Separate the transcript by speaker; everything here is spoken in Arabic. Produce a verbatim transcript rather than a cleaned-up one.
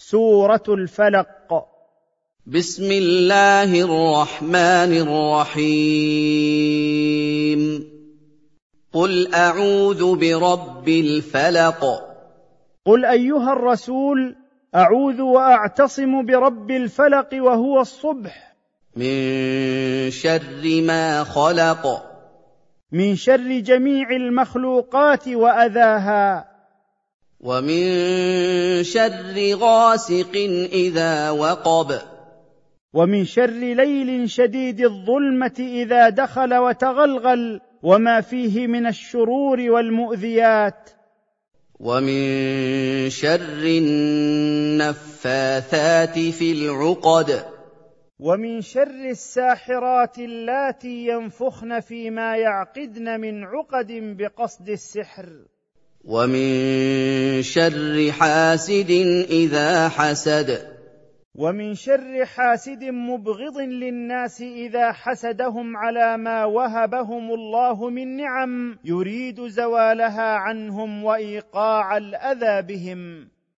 Speaker 1: سورة الفلق.
Speaker 2: بسم الله الرحمن الرحيم. قل أعوذ برب الفلق.
Speaker 1: قل أيها الرسول أعوذ وأعتصم برب الفلق وهو الصبح.
Speaker 2: من شر ما خلق.
Speaker 1: من شر جميع المخلوقات وأذاها.
Speaker 2: ومن شر غاسق إذا وقب.
Speaker 1: ومن شر ليل شديد الظلمة إذا دخل وتغلغل وما فيه من الشرور والمؤذيات.
Speaker 2: ومن شر النفاثات في العقد.
Speaker 1: ومن شر الساحرات اللاتي ينفخن فيما يعقدن من عقد بقصد السحر.
Speaker 2: ومن شر حاسد إذا حسد.
Speaker 1: ومن شر حاسد مبغض للناس إذا حسدهم على ما وهبهم الله من نعم يريد زوالها عنهم وإيقاع الأذى بهم.